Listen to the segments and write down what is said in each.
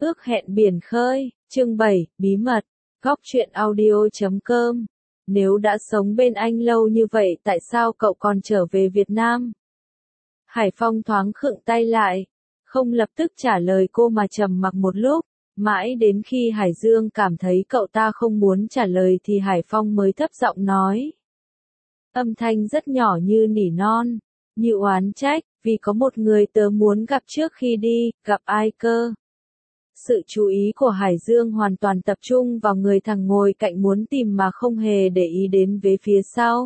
Ước hẹn biển khơi, chương 7, bí mật, góc truyện audio.com. Nếu đã sống bên anh lâu như vậy tại sao cậu còn trở về Việt Nam? Hải Phong thoáng khựng tay lại, không lập tức trả lời cô mà trầm mặc một lúc, mãi đến khi Hải Dương cảm thấy cậu ta không muốn trả lời thì Hải Phong mới thấp giọng nói. Âm thanh rất nhỏ như nỉ non, như oán trách, vì có một người tớ muốn gặp trước khi đi, gặp ai cơ? Sự chú ý của Hải Dương hoàn toàn tập trung vào người thằng ngồi cạnh muốn tìm mà không hề để ý đến về phía sau.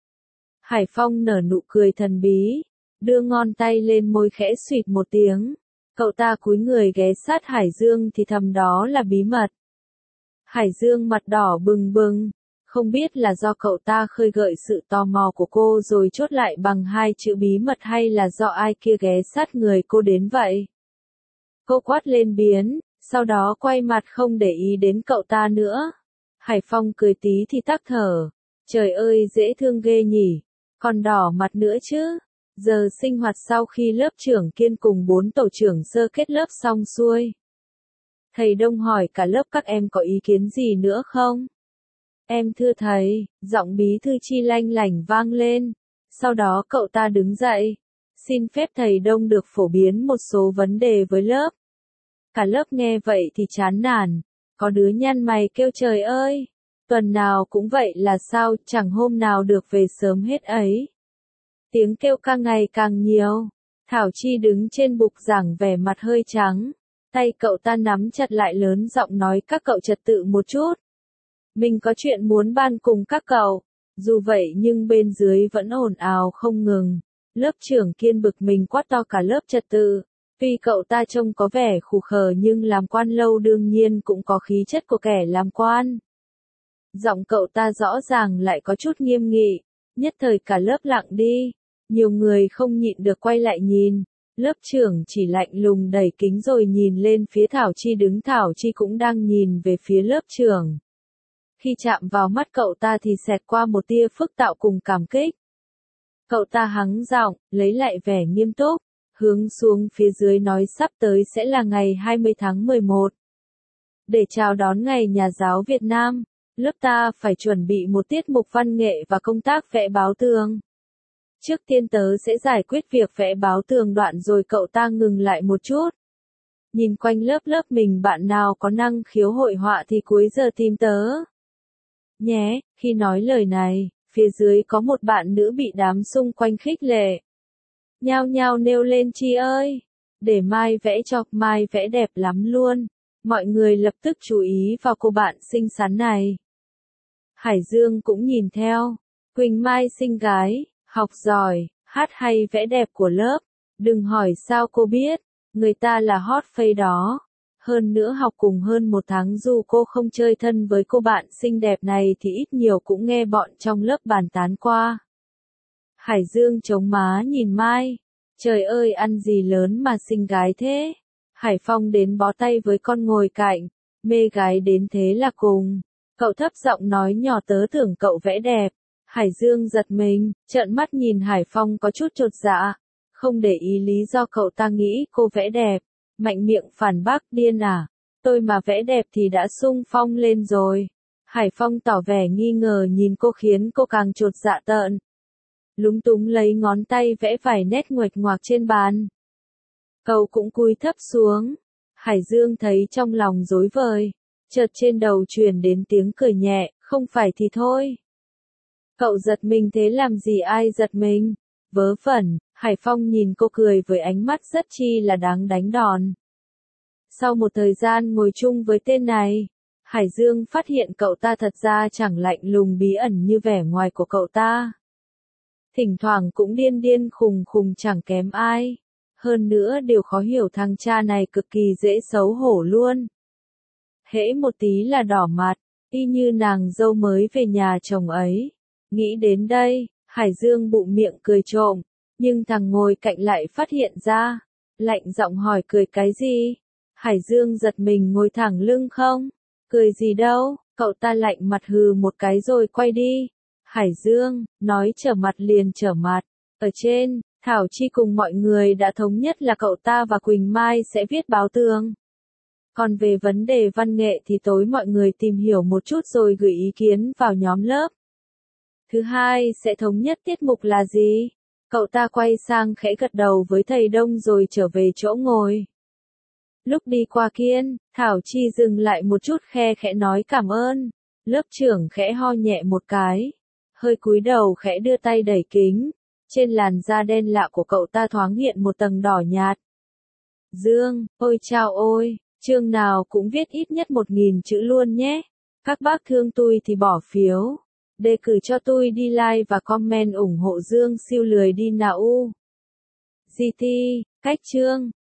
Hải Phong nở nụ cười thần bí, đưa ngón tay lên môi khẽ xuyệt một tiếng. Cậu ta cúi người ghé sát Hải Dương thì thầm đó là bí mật. Hải Dương mặt đỏ bừng bừng, không biết là do cậu ta khơi gợi sự tò mò của cô rồi chốt lại bằng hai chữ bí mật hay là do ai kia ghé sát người cô đến vậy. Cô quát lên biến, sau đó quay mặt không để ý đến cậu ta nữa. Hải Phong cười tí thì tắc thở. Trời ơi dễ thương ghê nhỉ, còn đỏ mặt nữa chứ. Giờ sinh hoạt sau khi lớp trưởng Kiên cùng 4 tổ trưởng sơ kết lớp xong xuôi. Thầy Đông hỏi cả lớp các em có ý kiến gì nữa không? Em thưa thầy, giọng bí thư Chi lanh lảnh vang lên. Sau đó cậu ta đứng dậy. Xin phép thầy Đông được phổ biến một số vấn đề với lớp. Cả lớp nghe vậy thì chán nản. Có đứa nhăn mày kêu trời ơi. Tuần nào cũng vậy là sao, chẳng hôm nào được về sớm hết ấy. Tiếng kêu càng ngày càng nhiều. Thảo Chi đứng trên bục giảng vẻ mặt hơi trắng. Tay cậu ta nắm chặt lại lớn giọng nói các cậu trật tự một chút. Mình có chuyện muốn bàn cùng các cậu. Dù vậy nhưng bên dưới vẫn ồn ào không ngừng. Lớp trưởng Kiên bực mình quát to cả lớp trật tự. Tuy cậu ta trông có vẻ khù khờ nhưng làm quan lâu đương nhiên cũng có khí chất của kẻ làm quan. Giọng cậu ta rõ ràng lại có chút nghiêm nghị. Nhất thời cả lớp lặng đi. Nhiều người không nhịn được quay lại nhìn. Lớp trưởng chỉ lạnh lùng đẩy kính rồi nhìn lên phía Thảo Chi đứng. Thảo Chi cũng đang nhìn về phía lớp trưởng. Khi chạm vào mắt cậu ta thì xẹt qua một tia phức tạo cùng cảm kích. Cậu ta hắng giọng, lấy lại vẻ nghiêm túc, hướng xuống phía dưới nói sắp tới sẽ là ngày 20 tháng 11. Để chào đón ngày Nhà giáo Việt Nam, lớp ta phải chuẩn bị một tiết mục văn nghệ và công tác vẽ báo tường. Trước tiên tớ sẽ giải quyết việc vẽ báo tường đoạn rồi cậu ta ngừng lại một chút. Nhìn quanh lớp mình bạn nào có năng khiếu hội họa thì cuối giờ tìm tớ. Nhé, khi nói lời này, phía dưới có một bạn nữ bị đám xung quanh khích lệ. Nhao nhao nêu lên Chi ơi, để Mai vẽ cho, Mai vẽ đẹp lắm luôn. Mọi người lập tức chú ý vào cô bạn xinh xắn này. Hải Dương cũng nhìn theo. Quỳnh Mai xinh gái, học giỏi, hát hay vẽ đẹp của lớp. Đừng hỏi sao cô biết, người ta là hot face đó. Hơn nữa học cùng hơn 1 tháng dù cô không chơi thân với cô bạn xinh đẹp này thì ít nhiều cũng nghe bọn trong lớp bàn tán qua. Hải Dương chống má nhìn Mai. Trời ơi ăn gì lớn mà xinh gái thế. Hải Phong đến bó tay với con ngồi cạnh. Mê gái đến thế là cùng. Cậu thấp giọng nói nhỏ tớ tưởng cậu vẽ đẹp. Hải Dương giật mình, trợn mắt nhìn Hải Phong có chút chột dạ. Không để ý lý do cậu ta nghĩ cô vẽ đẹp. Mạnh miệng phản bác điên à. Tôi mà vẽ đẹp thì đã xung phong lên rồi. Hải Phong tỏ vẻ nghi ngờ nhìn cô khiến cô càng chột dạ tợn. Lúng túng lấy ngón tay vẽ vài nét nguệch ngoạc trên bàn. Cậu cũng cúi thấp xuống. Hải Dương thấy trong lòng rối vời. Chợt trên đầu truyền đến tiếng cười nhẹ, không phải thì thôi. Cậu giật mình thế làm gì ai giật mình? Vớ vẩn, Hải Phong nhìn cô cười với ánh mắt rất chi là đáng đánh đòn. Sau một thời gian ngồi chung với tên này, Hải Dương phát hiện cậu ta thật ra chẳng lạnh lùng bí ẩn như vẻ ngoài của cậu ta. Thỉnh thoảng cũng điên điên khùng khùng chẳng kém ai. Hơn nữa điều khó hiểu thằng cha này cực kỳ dễ xấu hổ luôn. Hễ một tí là đỏ mặt, y như nàng dâu mới về nhà chồng ấy. Nghĩ đến đây, Hải Dương bụng miệng cười trộm, nhưng thằng ngồi cạnh lại phát hiện ra. Lạnh giọng hỏi cười cái gì? Hải Dương giật mình ngồi thẳng lưng không? Cười gì đâu, cậu ta lạnh mặt hừ một cái rồi quay đi. Hải Dương, nói trở mặt liền trở mặt. Ở trên, Thảo Chi cùng mọi người đã thống nhất là cậu ta và Quỳnh Mai sẽ viết báo tường. Còn về vấn đề văn nghệ thì tối mọi người tìm hiểu một chút rồi gửi ý kiến vào nhóm lớp. Thứ hai sẽ thống nhất tiết mục là gì? Cậu ta quay sang khẽ gật đầu với thầy Đông rồi trở về chỗ ngồi. Lúc đi qua Kiên, Thảo Chi dừng lại một chút khe khẽ nói cảm ơn. Lớp trưởng khẽ ho nhẹ một cái. Hơi cúi đầu khẽ đưa tay đẩy kính. Trên làn da đen lạ của cậu ta thoáng hiện một tầng đỏ nhạt. Dương, ôi chao ôi, chương nào cũng viết ít nhất 1000 chữ luôn nhé. Các bác thương tôi thì bỏ phiếu. Đề cử cho tôi đi like và comment ủng hộ Dương siêu lười đi nào u. GT, cách chương.